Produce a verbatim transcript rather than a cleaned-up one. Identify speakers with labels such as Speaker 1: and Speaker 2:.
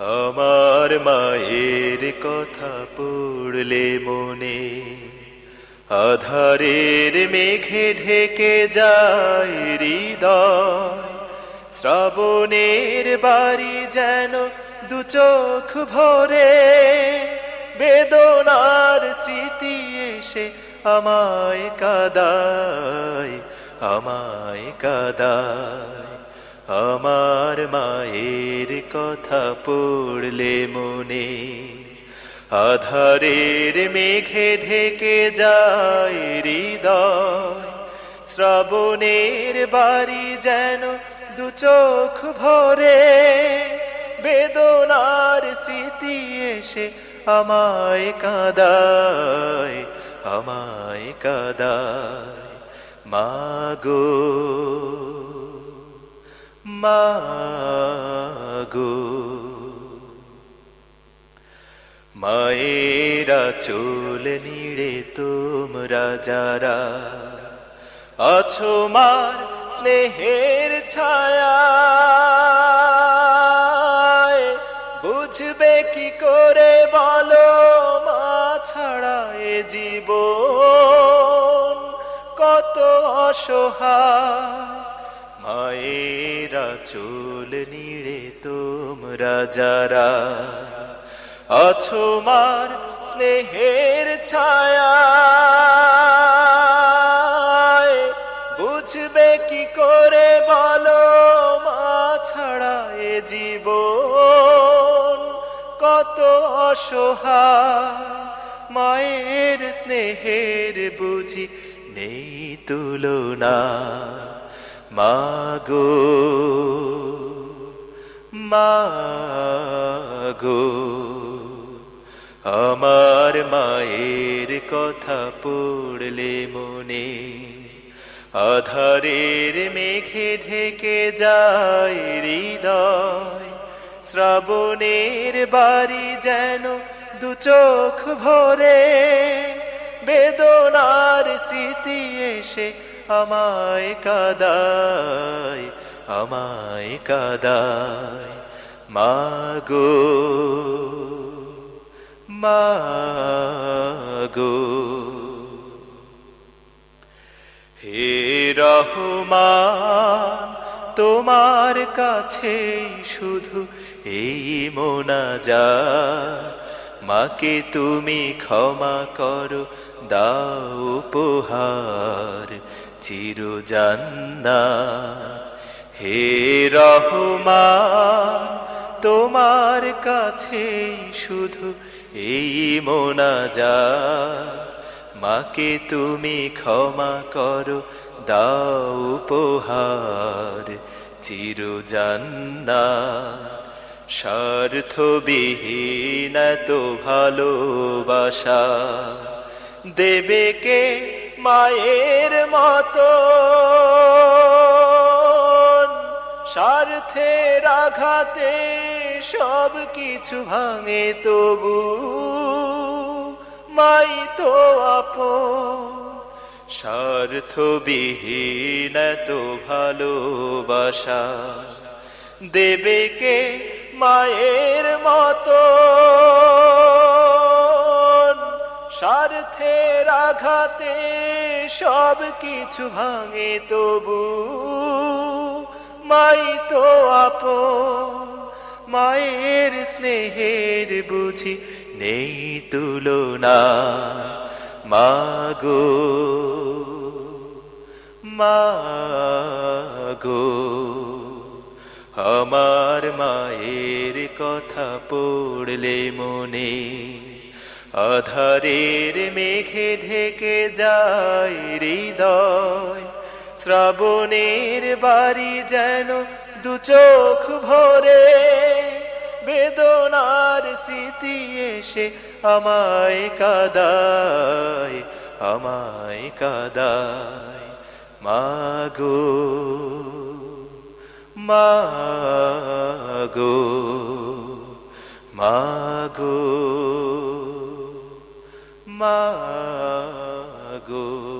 Speaker 1: আমার মায়ের কথা পড়লে মনে আধারের মেঘে ঢেকে যায় হৃদয়। শ্রাবণের বাড়ি যেন দু চোখ ভরে, বেদনার স্মৃতি এসে আমায় কাঁদায়, আমায় কাঁদায়। আমার মায়ের কথা পড়লে মনে আধারের মেঘে ঢেকে যায় হৃদয়। শ্রাবণের বাড়ি যেন দু চোখ ভরে, বেদনার স্মৃতি এসে আমায় কাঁদায়, আমায় কাঁদায়। মাগো মাগো মায়েরা চুল নিড়ে তোমরা যারা আছো মার স্নেহের ছায়ায়, বুঝবে কি করে বলো মা ছাড়া এ জীবন কত অসহায়। মায়েরা চুল নিড়ে তোমরা যারা আছো মার স্নেহের ছায়ায়, বুঝবে কি করে বলো মা ছাড়া এ জীবন কত অসহায়। মায়ের স্নেহের বুঝি নেই তুলনা। মাগো মাগো আমার মায়ের কথা পড়লে মনে আধারের মেঘে ঢেকে যায় হৃদয়। শ্রাবণের বাড়ি যেন দু চোখ ভরে, বেদনার স্মৃতি এসে আমায় কাঁদায়, আমায় কাঁদায়। মাগো মাগো হে রহমান, তোমার কাছে শুধু এই মোনাজাত। মাকে তুমি ক্ষমা করো, দাও উপহার চির জান্নাত। হে রহমান, তোমার কাছে শুধু এই মোনাজাত। মাকে তুমি ক্ষমা করো, দাও উপহার চির জান্নাত। স্বার্থবিহীন তো ভালোবাসা দেবে কে মায়ের মতো। স্বার্থের আঘাতে সব কিছু ভাঙে, তবু মাই তো আপন। স্বার্থবিহীন তো ভালোবাসা দেবে কে মায়ের মতো। স্বার্থের আঘাতে সব কিছু ভাঙে, তবু মাই তো আপন। মায়ের স্নেহের বুঝি নেই তুলনা। মাগো মাগো আমার মায়ের কথা পড়লে মনে আধারের মেঘে ঢেকে যায় হৃদয়। শ্রাবণের বাড়ি যেন দু চোখ ভরে, বেদনার স্মৃতি এসে আমায় কাঁদায়, আমায় কাঁদায়। মাগো মাগো মাগো মাগো।